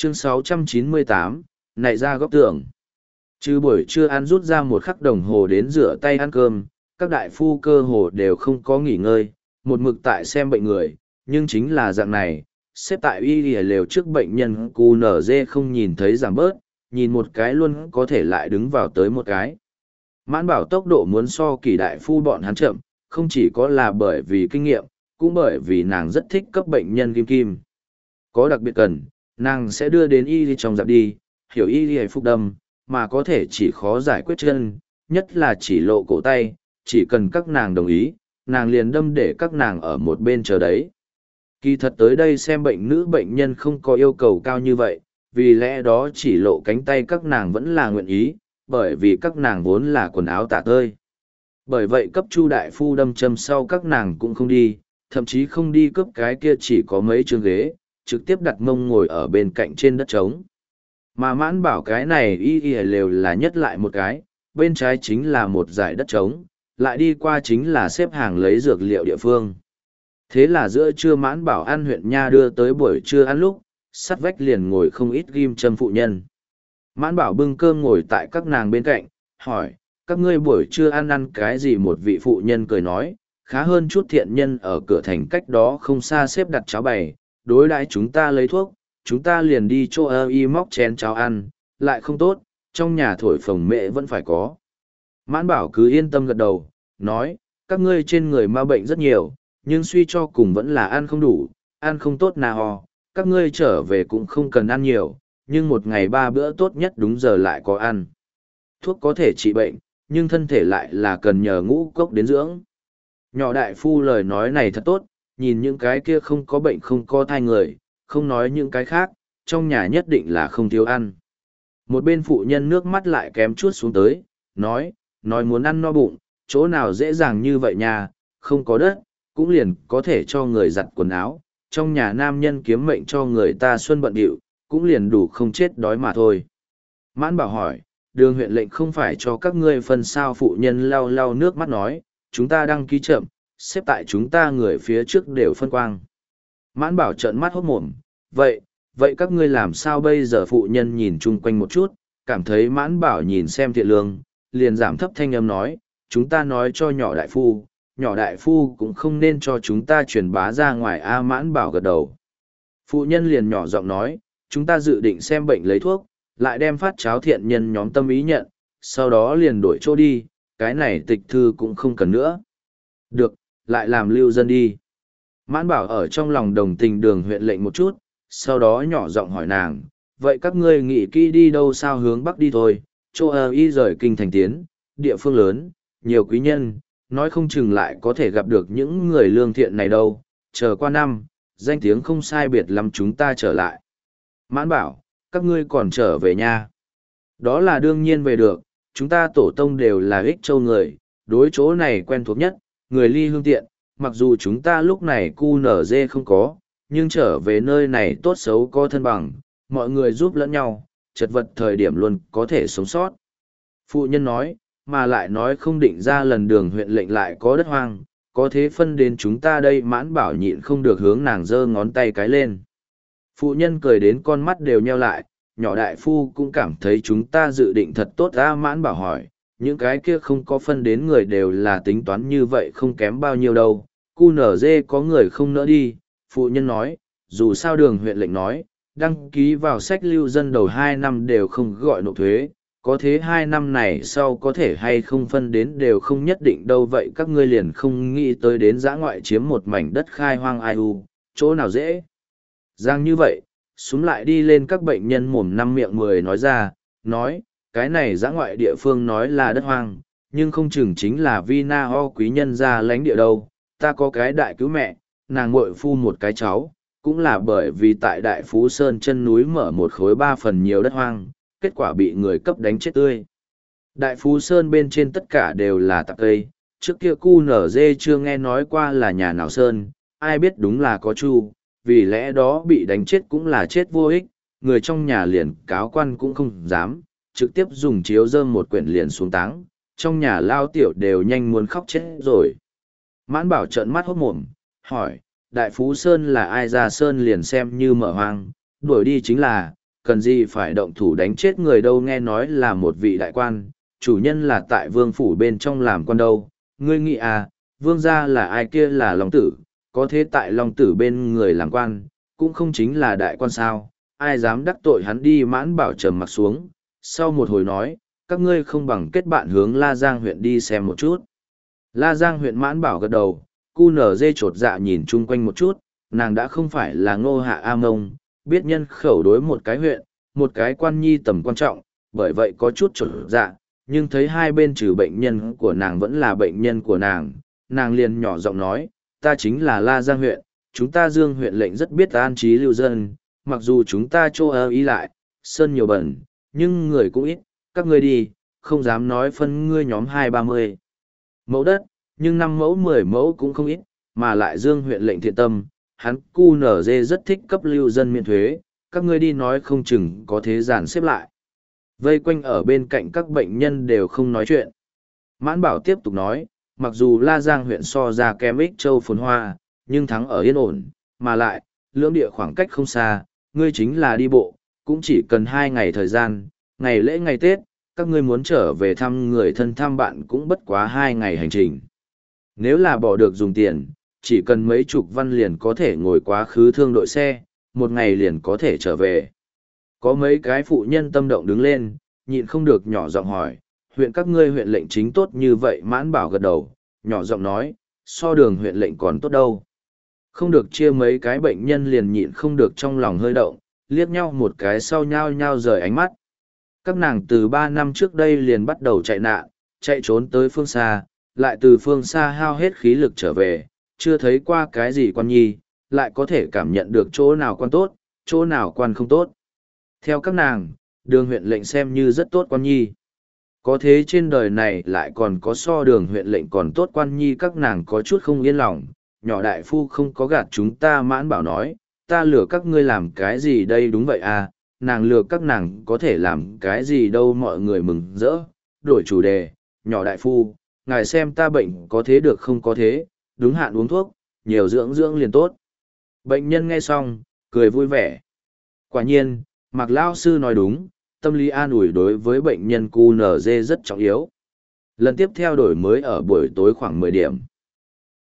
Chương 698, nảy ra góc tường. Trừ buổi trưa ăn rút ra một khắc đồng hồ đến rửa tay ăn cơm, các đại phu cơ hồ đều không có nghỉ ngơi, một mực tại xem bệnh người, nhưng chính là dạng này, xếp tại y lều trước bệnh nhân QNZ không nhìn thấy giảm bớt, nhìn một cái luôn có thể lại đứng vào tới một cái. Mãn bảo tốc độ muốn so kỳ đại phu bọn hắn chậm, không chỉ có là bởi vì kinh nghiệm, cũng bởi vì nàng rất thích cấp bệnh nhân kim kim. Có đặc biệt cần, nàng sẽ đưa đến y trong dạp đi, hiểu y phúc đâm, mà có thể chỉ khó giải quyết chân, nhất là chỉ lộ cổ tay, chỉ cần các nàng đồng ý, nàng liền đâm để các nàng ở một bên chờ đấy. Kỳ thật tới đây xem bệnh nữ bệnh nhân không có yêu cầu cao như vậy, vì lẽ đó chỉ lộ cánh tay các nàng vẫn là nguyện ý, bởi vì các nàng vốn là quần áo tả tơi. Bởi vậy cấp chu đại phu đâm châm sau các nàng cũng không đi, thậm chí không đi cấp cái kia chỉ có mấy chương ghế, trực tiếp đặt mông ngồi ở bên cạnh trên đất trống. Mà mãn bảo cái này y lều là nhất lại một cái, bên trái chính là một dải đất trống, lại đi qua chính là xếp hàng lấy dược liệu địa phương. Thế là giữa trưa mãn bảo ăn huyện nha đưa tới buổi trưa ăn lúc, sắt vách liền ngồi không ít ghim châm phụ nhân. Mãn bảo bưng cơm ngồi tại các nàng bên cạnh, hỏi, các ngươi buổi trưa ăn cái gì? Một vị phụ nhân cười nói, khá hơn chút thiện nhân ở cửa thành cách đó không xa xếp đặt cháo bày, đối đãi chúng ta lấy thuốc, chúng ta liền đi chỗ y móc chén cháo ăn, lại không tốt, trong nhà thổi phồng mẹ vẫn phải có. Mãn bảo cứ yên tâm gật đầu, nói, các ngươi trên người ma bệnh rất nhiều, nhưng suy cho cùng vẫn là ăn không đủ, ăn không tốt nào, các ngươi trở về cũng không cần ăn nhiều, nhưng một ngày 3 bữa tốt nhất đúng giờ lại có ăn. Thuốc có thể trị bệnh, nhưng thân thể lại là cần nhờ ngũ cốc đến dưỡng. Nhỏ đại phu lời nói này thật tốt, nhìn những cái kia không có bệnh không có thai người, không nói những cái khác, trong nhà nhất định là không thiếu ăn. Một bên phụ nhân nước mắt lại kém chút xuống tới, nói muốn ăn no bụng, chỗ nào dễ dàng như vậy nha, không có đất, cũng liền có thể cho người giặt quần áo, trong nhà nam nhân kiếm mệnh cho người ta xuân bận điệu, cũng liền đủ không chết đói mà thôi. Mãn bảo hỏi, đường huyện lệnh không phải cho các ngươi phân sao? Phụ nhân lau lau nước mắt nói, chúng ta đăng ký chậm, xếp tại chúng ta người phía trước đều phân quang. Mãn bảo trợn mắt hốt mồm, vậy các ngươi làm sao bây giờ? Phụ nhân nhìn chung quanh một chút, cảm thấy mãn bảo nhìn xem thiện lương, liền giảm thấp thanh âm nói, chúng ta nói cho nhỏ đại phu cũng không nên cho chúng ta truyền bá ra ngoài. A mãn bảo gật đầu. Phụ nhân liền nhỏ giọng nói, chúng ta dự định xem bệnh lấy thuốc, lại đem phát cháo thiện nhân nhóm tâm ý nhận, sau đó liền đổi chỗ đi, cái này tịch thư cũng không cần nữa. Được, lại làm lưu dân đi. Mãn bảo ở trong lòng đồng tình đường huyện lệnh một chút, sau đó nhỏ giọng hỏi nàng, vậy các ngươi nghĩ kỹ đi đâu? Sao? Hướng bắc đi thôi, chỗ y rời kinh thành tiến, địa phương lớn, nhiều quý nhân, nói không chừng lại có thể gặp được những người lương thiện này đâu, chờ qua năm, danh tiếng không sai biệt lắm chúng ta trở lại. Mãn bảo, các ngươi còn trở về nha. Đó là đương nhiên về được, chúng ta tổ tông đều là Ích Châu người, đối chỗ này quen thuộc nhất, người ly hương tiện, mặc dù chúng ta lúc này QNZ không có, nhưng trở về nơi này tốt xấu có thân bằng, mọi người giúp lẫn nhau, chật vật thời điểm luôn có thể sống sót. Phụ nhân nói, mà lại nói không định ra lần đường huyện lệnh lại có đất hoang, có thế phân đến chúng ta đây. Mãn bảo nhịn không được hướng nàng giơ ngón tay cái lên. Phụ nhân cười đến con mắt đều nheo lại, nhỏ đại phu cũng cảm thấy chúng ta dự định thật tốt. A mãn bảo hỏi, những cái kia không có phân đến người đều là tính toán như vậy không kém bao nhiêu đâu, QNZ có người không nỡ đi. Phụ nhân nói, dù sao đường huyện lệnh nói, đăng ký vào sách lưu dân đầu 2 năm đều không gọi nộp thuế, có thế 2 năm này sau có thể hay không phân đến đều không nhất định đâu. Vậy các ngươi liền không nghĩ tới đến dã ngoại chiếm một mảnh đất khai hoang ai u, chỗ nào dễ dàng như vậy? Xuống lại đi lên các bệnh nhân mồm năm miệng 10 nói ra, nói, cái này dã ngoại địa phương nói là đất hoang, nhưng không chừng chính là Vina ho quý nhân ra lãnh địa đâu. Ta có cái đại cứu mẹ, nàng muội phu một cái cháu, cũng là bởi vì tại Đại Phú Sơn chân núi mở một khối 3 phần nhiều đất hoang, kết quả bị người cấp đánh chết tươi. Đại Phú Sơn bên trên tất cả đều là tạp cây, trước kia QNZ chưa nghe nói qua là nhà nào Sơn, ai biết đúng là có chu, vì lẽ đó bị đánh chết cũng là chết vô ích, người trong nhà liền cáo quan cũng không dám, trực tiếp dùng chiếu rơm một quyển liền xuống táng, trong nhà lao tiểu đều nhanh muốn khóc chết rồi. Mãn bảo trợn mắt hốt mồm, hỏi, Đại Phú Sơn là ai? Ra Sơn liền xem như mở hoang, đuổi đi chính là, cần gì phải động thủ đánh chết người đâu, nghe nói là một vị đại quan, chủ nhân là tại vương phủ bên trong làm quan đâu, ngươi nghĩ à, vương gia là ai kia là Long Tử, có thế tại Long Tử bên người làm quan, cũng không chính là đại quan sao, ai dám đắc tội hắn đi. Mãn Bảo trầm mặt xuống, sau một hồi nói, các ngươi không bằng kết bạn hướng La Giang huyện đi xem một chút. La Giang huyện. Mãn Bảo gật đầu, cu nở dê chột dạ nhìn chung quanh một chút, nàng đã không phải là Ngô Hạ A Mông, biết nhân khẩu đối một cái huyện, một cái quan nhi tầm quan trọng, bởi vậy có chút chột dạ, nhưng thấy hai bên trừ bệnh nhân của nàng vẫn là bệnh nhân của nàng liền nhỏ giọng nói, ta chính là La Giang huyện, chúng ta Dương huyện lệnh rất biết an trí lưu dân, mặc dù chúng ta chỗ ở ý lại, sơn nhiều bẩn, nhưng người cũng ít, các ngươi đi, không dám nói phân ngươi nhóm 20-30 mẫu đất, nhưng 5 mẫu 10 mẫu cũng không ít, mà lại Dương huyện lệnh thiện tâm, hắn cu nở dê rất thích cấp lưu dân miễn thuế, các ngươi đi nói không chừng có thế giàn xếp lại. Vây quanh ở bên cạnh các bệnh nhân đều không nói chuyện. Mãn Bảo tiếp tục nói, mặc dù La Giang huyện so ra kém Ích Châu phồn hoa, nhưng thắng ở yên ổn, mà lại, lưỡng địa khoảng cách không xa, ngươi chính là đi bộ, cũng chỉ cần 2 ngày thời gian, ngày lễ ngày Tết, các ngươi muốn trở về thăm người thân thăm bạn cũng bất quá 2 ngày hành trình. Nếu là bỏ được dùng tiền, chỉ cần mấy chục văn liền có thể ngồi quá khứ thương đội xe, 1 ngày liền có thể trở về. Có mấy cái phụ nhân tâm động đứng lên, nhịn không được nhỏ giọng hỏi, huyện các ngươi huyện lệnh chính tốt như vậy. Mãn Bảo gật đầu, nhỏ giọng nói, so Đường huyện lệnh còn tốt đâu. Không được chia mấy cái bệnh nhân liền nhịn không được trong lòng hơi động, liếc nhau một cái sau nhao nhao rời ánh mắt. Các nàng từ 3 năm trước đây liền bắt đầu chạy nạn, chạy trốn tới phương xa, lại từ phương xa hao hết khí lực trở về, chưa thấy qua cái gì quan nhi, lại có thể cảm nhận được chỗ nào quan tốt, chỗ nào quan không tốt. Theo các nàng, Đường huyện lệnh xem như rất tốt quan nhi. Có thế trên đời này lại còn có so Đường huyện lệnh còn tốt quan nhi, các nàng có chút không yên lòng. Nhỏ đại phu không có gạt chúng ta. Mãn Bảo nói, ta lừa các ngươi làm cái gì đây? Đúng vậy à, nàng lừa các nàng có thể làm cái gì đâu. Mọi người mừng rỡ, đổi chủ đề. Nhỏ đại phu, ngài xem ta bệnh có thế được không? Có thế, đúng hạn uống thuốc, nhiều dưỡng dưỡng liền tốt. Bệnh nhân nghe xong, cười vui vẻ. Quả nhiên, Mạc Lao sư nói đúng, tâm lý an ủi đối với bệnh nhân QNZ rất trọng yếu. Lần tiếp theo đổi mới ở buổi tối khoảng 10 điểm.